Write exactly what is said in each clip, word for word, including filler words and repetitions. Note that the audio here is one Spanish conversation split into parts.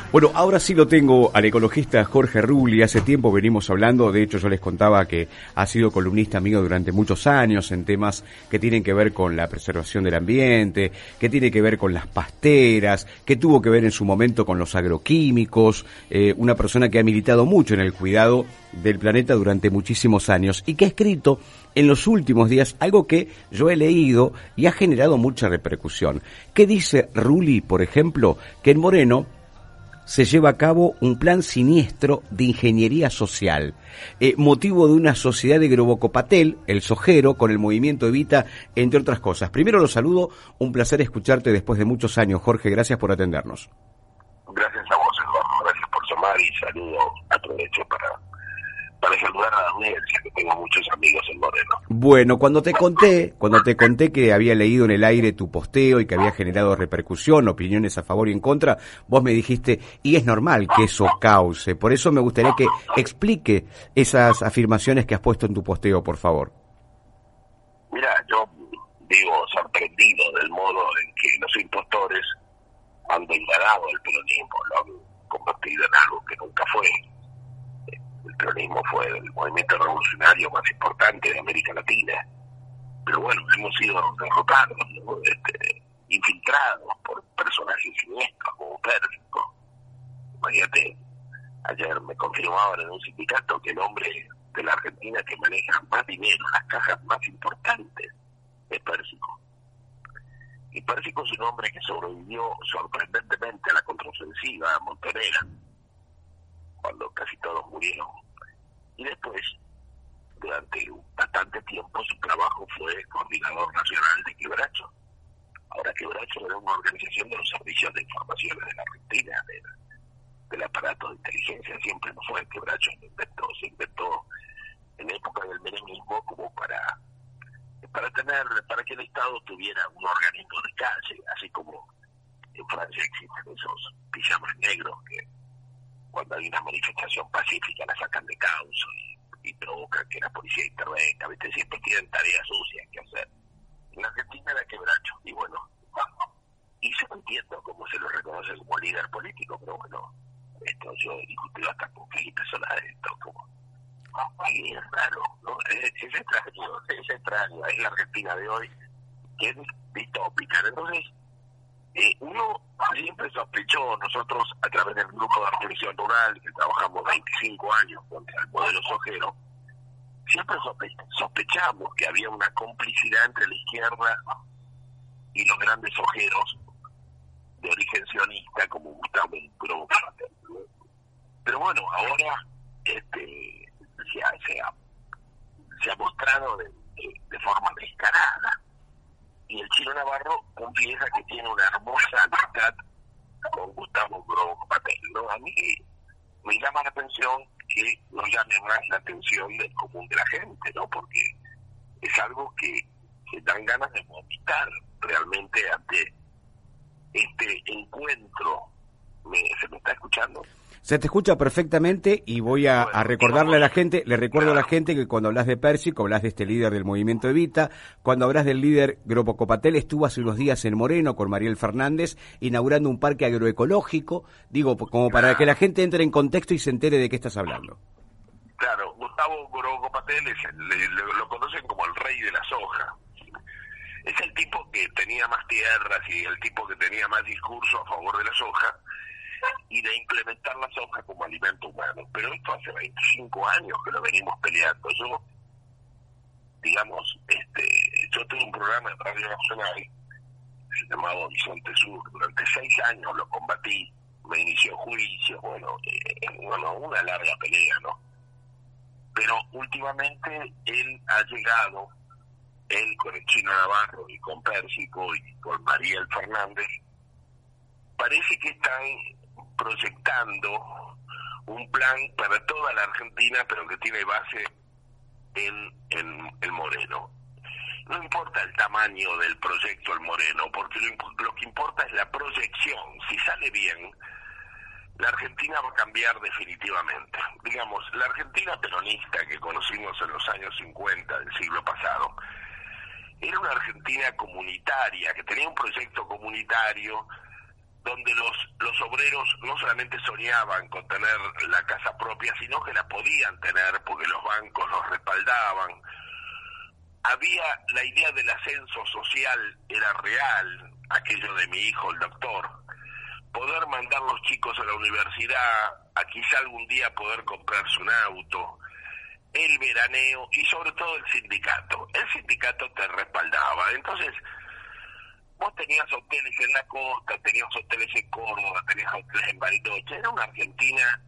Bueno, ahora sí lo tengo al ecologista Jorge Rulli. Hace tiempo venimos hablando, de hecho yo les contaba que ha sido columnista mío durante muchos años en temas que tienen que ver con la preservación del ambiente, que tiene que ver con las pasteras, que tuvo que ver en su momento con los agroquímicos, eh, una persona que ha militado mucho en el cuidado del planeta durante muchísimos años y que ha escrito en los últimos días algo que yo he leído y ha generado mucha repercusión. ¿Qué dice Rulli, por ejemplo? Que en Moreno se lleva a cabo un plan siniestro de ingeniería social, eh, motivo de una sociedad de Grobocopatel, el sojero, con el movimiento Evita, entre otras cosas. Primero lo saludo, un placer escucharte después de muchos años, Jorge, gracias por atendernos. Gracias a vos, Eduardo, gracias por llamar y saludo, aprovecho para, para saludar a la audiencia, que tengo muchos amigos en Moreno. Bueno, cuando te conté, cuando te conté que había leído en el aire tu posteo y que había generado repercusión, opiniones a favor y en contra, vos me dijiste, y es normal que eso cause. Por eso me gustaría que explique esas afirmaciones que has puesto en tu posteo, por favor. Mira, yo digo sorprendido del modo en que los impostores han degradado el peronismo, lo han convertido en algo que nunca fue. El peronismo fue el movimiento revolucionario más importante de América Latina, pero bueno, hemos sido derrotados, ¿no? este, infiltrados por personajes siniestros como Pérsico. Imagínate, ayer me confirmaban en un sindicato que el hombre de la Argentina que maneja más dinero, las cajas más importantes, es Pérsico. Y Pérsico es un hombre que sobrevivió sorprendentemente a la contraofensiva montonera, cuando casi todos murieron. Y después, durante bastante tiempo, su trabajo fue coordinador nacional de Quebracho. Ahora, Quebracho era una organización de los servicios de informaciones de la Argentina, de, del aparato de inteligencia, siempre no fue. Quebracho se inventó, se inventó en época del menemismo como para, para tener, para que el Estado tuviera un organismo de calle, así como en Francia existen esos pijamas negros que cuando hay una manifestación pacífica la sacan de causa y, y provocan que la policía intervenga, ¿viste? Siempre tienen tareas sucias que hacer. En la Argentina era Quebracho, y bueno, y yo no entiendo cómo se lo reconoce como líder político, pero bueno, esto yo he discutido hasta con Felipe Solá de esto, como, y es raro, ¿no? Es, es extraño, es extraño, es la Argentina de hoy, que es distópica. Entonces, Eh, uno siempre sospechó, nosotros a través del grupo de reflexión rural, que trabajamos veinticinco años contra el modelo sojero, siempre sospe sospechamos que había una complicidad entre la izquierda y los grandes sojeros de origen sionista como Gustavo Grobocopatel. Pero bueno, ahora este se ha, se ha, se ha mostrado de, de, de forma descarada. Y el Chino Navarro confiesa que tiene una hermosa amistad con Gustavo Grobocopatel, ¿no? A mí me llama la atención que no llame más la atención del común de la gente, ¿no? Porque es algo que, que dan ganas de vomitar realmente ante este encuentro. ¿Me, ¿Se me está escuchando? Se te escucha perfectamente y voy a, a recordarle a la gente, le recuerdo claro. a la gente que cuando hablas de Pérsico, hablas de este líder del movimiento Evita, cuando hablas del líder Grobocopatel, estuvo hace unos días en Moreno con Mariel Fernández inaugurando un parque agroecológico, digo, como para claro. que la gente entre en contexto y se entere de qué estás hablando. Claro, Gustavo Grobocopatel es el, le, le, lo conocen como el rey de la soja. Es el tipo que tenía más tierras y el tipo que tenía más discurso a favor de la soja y de implementar la soja como alimento humano. Pero esto hace veinticinco años que lo venimos peleando. Yo, digamos, este, yo tuve un programa de Radio Nacional llamado Horizonte Sur. Durante seis años lo combatí, me inició juicio, bueno, eh, bueno, una larga pelea, ¿no? Pero últimamente él ha llegado, él con el Chino Navarro y con Pérsico y con Mariel Fernández, parece que están proyectando un plan para toda la Argentina, pero que tiene base en, en el Moreno. No importa el tamaño del proyecto El Moreno, porque lo, lo que importa es la proyección. Si sale bien, la Argentina va a cambiar definitivamente. Digamos, la Argentina peronista que conocimos en los años cincuenta del siglo pasado era una Argentina comunitaria, que tenía un proyecto comunitario donde los, los obreros no solamente soñaban con tener la casa propia, sino que la podían tener porque los bancos los respaldaban. Había la idea del ascenso social, era real, aquello de mi hijo, el doctor, poder mandar los chicos a la universidad, a quizá algún día poder comprarse un auto, el veraneo y sobre todo el sindicato. El sindicato te respaldaba. Entonces, vos tenías hoteles en la costa, tenías hoteles en Córdoba, tenías hoteles en Bariloche. Era una Argentina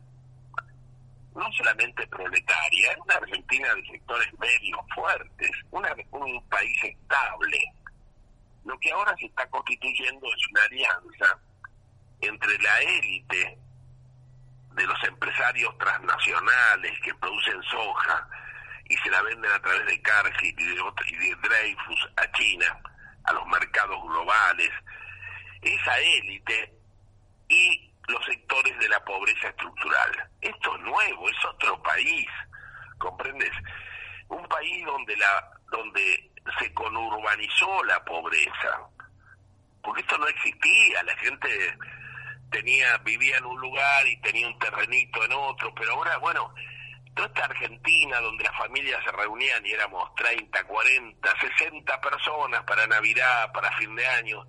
no solamente proletaria, era una Argentina de sectores medios fuertes, una, un país estable. Lo que ahora se está constituyendo es una alianza entre la élite de los empresarios transnacionales que producen soja y se la venden a través de Cargill y de, y de Dreyfus a China, a los mercados globales, esa élite y los sectores de la pobreza estructural. Esto es nuevo, es otro país, ¿comprendes? Un país donde la donde se conurbanizó la pobreza, porque esto no existía, la gente tenía vivía en un lugar y tenía un terrenito en otro, pero ahora, bueno, toda esta Argentina donde las familias se reunían y éramos treinta, cuarenta, sesenta personas para Navidad, para fin de año,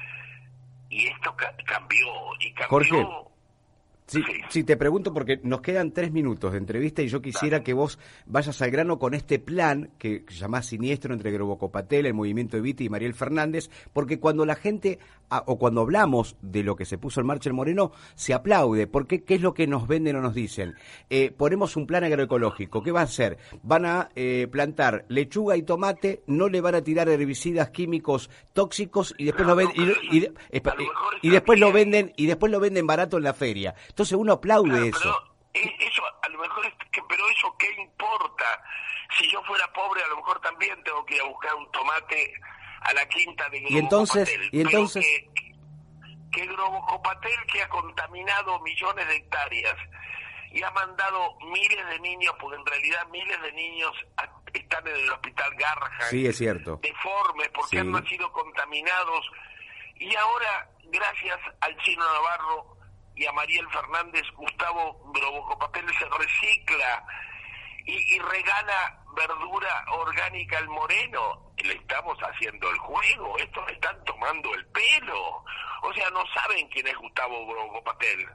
y esto ca- cambió, y cambió... Jorge, sí, sí. sí, te pregunto porque nos quedan tres minutos de entrevista y yo quisiera que vos vayas al grano con este plan que se llama Siniestro entre Grobocopatel, el Movimiento Evita y Mariel Fernández, porque cuando la gente, o cuando hablamos de lo que se puso en marcha en Moreno, se aplaude, porque ¿qué es lo que nos venden o nos dicen? Eh, ponemos un plan agroecológico, ¿qué va a hacer? Van a eh, plantar lechuga y tomate, no le van a tirar herbicidas químicos tóxicos y después No, lo ven, no, y, y, y, y después lo venden y después lo venden barato en la feria. Entonces uno aplaude Claro, eso. Pero eso, a lo mejor, es que, pero eso qué importa. Si yo fuera pobre, a lo mejor también tengo que ir a buscar un tomate a la quinta de Y entonces, Grobocopatel. y entonces, que, que Grobocopatel, que ha contaminado millones de hectáreas y ha mandado miles de niños, porque en realidad miles de niños a, están en el hospital Garrahan, sí, es cierto, deformes, porque sí. han nacido contaminados, y ahora, gracias al Chino Navarro y a Mariel Fernández, Gustavo Grobocopatel se recicla y, y regala verdura orgánica al Moreno. Le estamos haciendo el juego, estos me están tomando el pelo. O sea, no saben quién es Gustavo Grobocopatel.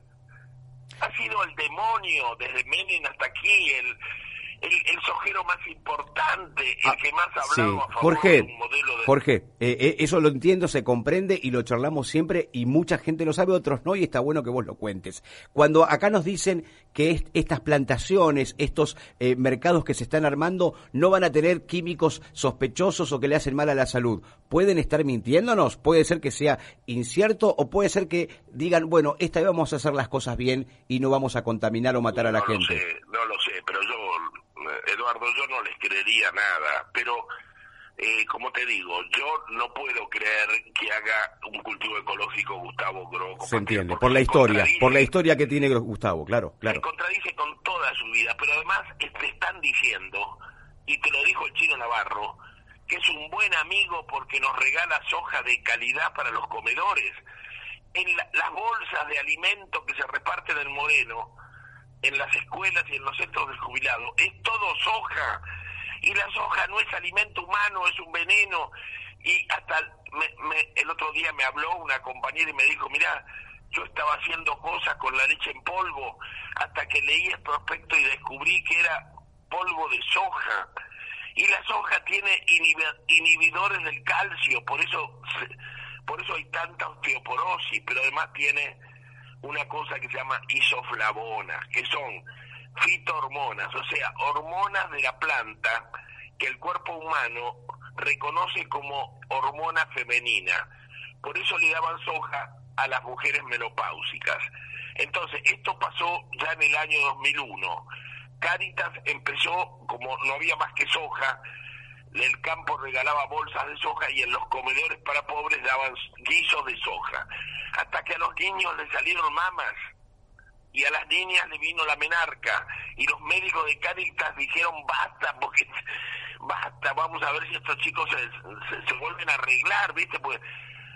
Ha sido el demonio desde Menem hasta aquí, el, el, el sojero más importante, el ah, que más ha hablado sí. a favor Jorge, de un modelo de... Jorge, eh, eh, eso lo entiendo, se comprende y lo charlamos siempre y mucha gente lo sabe, otros no, y está bueno que vos lo cuentes. Cuando acá nos dicen que est estas plantaciones, estos eh, mercados que se están armando no van a tener químicos sospechosos o que le hacen mal a la salud, ¿pueden estar mintiéndonos? ¿Puede ser que sea incierto o puede ser que digan, bueno, esta vez vamos a hacer las cosas bien y no vamos a contaminar o matar a la no gente? Lo sé, no lo sé, pero yo, Eduardo, yo no les creería nada, pero eh, como te digo, yo no puedo creer que haga un cultivo ecológico Gustavo Grobocopatel. Se entiende, por la historia, por la historia que tiene Gustavo, claro, claro. Se contradice con toda su vida, pero además te están diciendo, y te lo dijo el Chino Navarro, que es un buen amigo porque nos regala soja de calidad para los comedores. En la, las bolsas de alimentos que se reparten en Moreno, en las escuelas y en los centros del jubilado, es todo soja, y la soja no es alimento humano, es un veneno. Y hasta me, me, el otro día me habló una compañera y me dijo, mirá, yo estaba haciendo cosas con la leche en polvo, hasta que leí el prospecto y descubrí que era polvo de soja, y la soja tiene inhibidores del calcio, por eso por eso hay tanta osteoporosis, pero además tiene una cosa que se llama isoflavonas, que son fitohormonas, o sea, hormonas de la planta que el cuerpo humano reconoce como hormona femenina. Por eso le daban soja a las mujeres menopáusicas. Entonces, esto pasó ya en el año dos mil uno. Cáritas empezó, como no había más que soja, el campo regalaba bolsas de soja y en los comedores para pobres daban guisos de soja. Hasta que a los niños les salieron mamas y a las niñas le vino la menarca y los médicos de Cáritas dijeron basta, porque basta, vamos a ver si estos chicos se, se, se vuelven a arreglar, ¿viste? Pues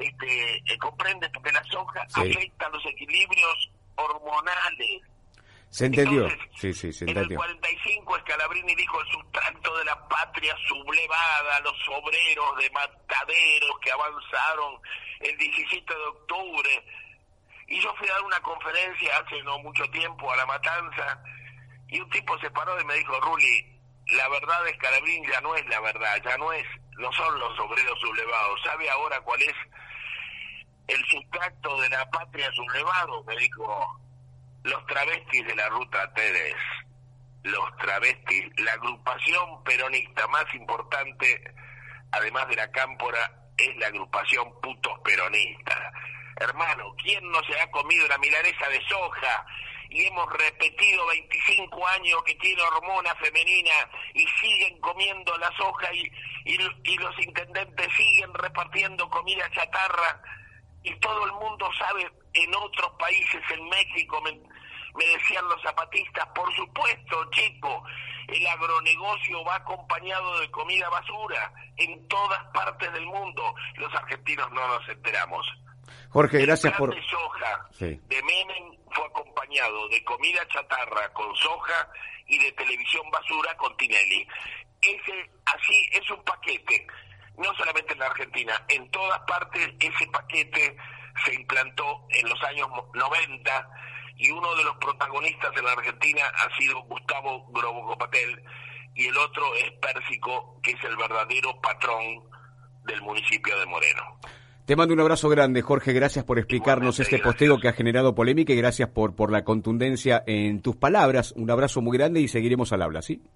este, eh, comprende, porque la soja sí. afecta los equilibrios hormonales. Se entendió. Entonces, sí, sí, se en entendió. el cuarenta y cinco Scalabrini dijo: el sustrato de la patria sublevada, los obreros de mataderos que avanzaron el diecisiete de octubre. Y yo fui a dar una conferencia hace no mucho tiempo a La Matanza, y un tipo se paró y me dijo: Rulli, la verdad de Scalabrini ya no es la verdad, ya no es, no son los obreros sublevados. ¿Sabe ahora cuál es el sustrato de la patria sublevado? Me dijo: los travestis de la ruta Tedes. Los travestis, la agrupación peronista más importante, además de la Cámpora, es la agrupación putos peronistas. Hermano, ¿quién no se ha comido la milanesa de soja? Y hemos repetido veinticinco años que tiene hormona femenina y siguen comiendo la soja, y, y, y los intendentes siguen repartiendo comida chatarra, y todo el mundo sabe. En otros países, en México, me, me decían los zapatistas: por supuesto, chico, el agronegocio va acompañado de comida basura en todas partes del mundo. Los argentinos no nos enteramos. Jorge, gracias por... El plan de soja sí. de Menem fue acompañado de comida chatarra con soja y de televisión basura con Tinelli. Ese, así, es un paquete. No solamente en la Argentina, en todas partes ese paquete se implantó en los años noventa, y uno de los protagonistas en la Argentina ha sido Gustavo Grobocopatel, y el otro es Pérsico, que es el verdadero patrón del municipio de Moreno. Te mando un abrazo grande, Jorge, gracias por explicarnos Igualmente, este gracias. posteo que ha generado polémica, y gracias por, por la contundencia en tus palabras. Un abrazo muy grande y seguiremos al habla, ¿sí?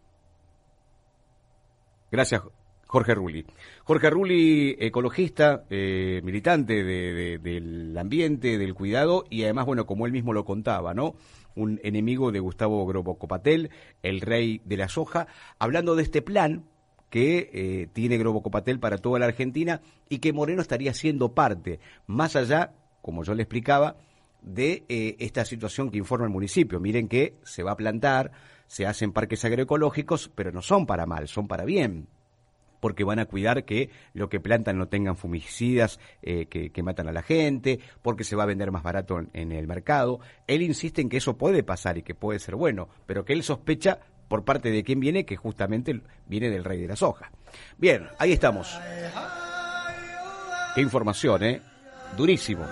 Gracias, Jorge Rulli. Jorge Rulli, ecologista, eh, militante de, de, del ambiente, del cuidado, y además, bueno, como él mismo lo contaba, ¿no? Un enemigo de Gustavo Grobocopatel, el rey de la soja, hablando de este plan que eh, tiene Grobocopatel para toda la Argentina y que Moreno estaría siendo parte, más allá, como yo le explicaba, de eh, esta situación que informa el municipio. Miren que se va a plantar, se hacen parques agroecológicos, pero no son para mal, son para bien, porque van a cuidar que lo que plantan no tengan fungicidas eh, que, que matan a la gente, porque se va a vender más barato en, en el mercado. Él insiste en que eso puede pasar y que puede ser bueno, pero que él sospecha por parte de quién viene, que justamente viene del rey de la soja. Bien, ahí estamos. Qué información, ¿eh? Durísimo.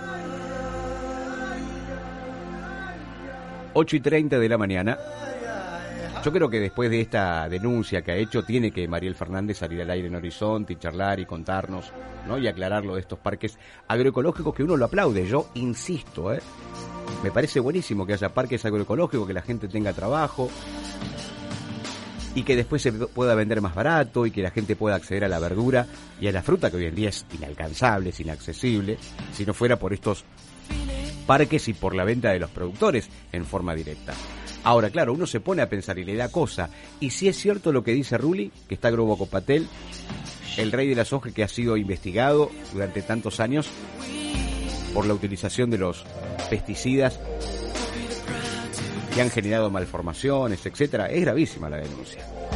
ocho y treinta de la mañana. Yo creo que después de esta denuncia que ha hecho, tiene que Mariel Fernández salir al aire en Horizonte y charlar y contarnos, ¿no? Y aclarar lo de estos parques agroecológicos, que uno lo aplaude. Yo insisto, ¿eh? Me parece buenísimo que haya parques agroecológicos, que la gente tenga trabajo y que después se pueda vender más barato y que la gente pueda acceder a la verdura y a la fruta, que hoy en día es inalcanzable, es inaccesible, si no fuera por estos parques y por la venta de los productores en forma directa. Ahora, claro, uno se pone a pensar y le da cosa. Y si es cierto lo que dice Rulli, que está Grobocopatel, el rey de la soja, que ha sido investigado durante tantos años por la utilización de los pesticidas que han generado malformaciones, etcétera. Es gravísima la denuncia.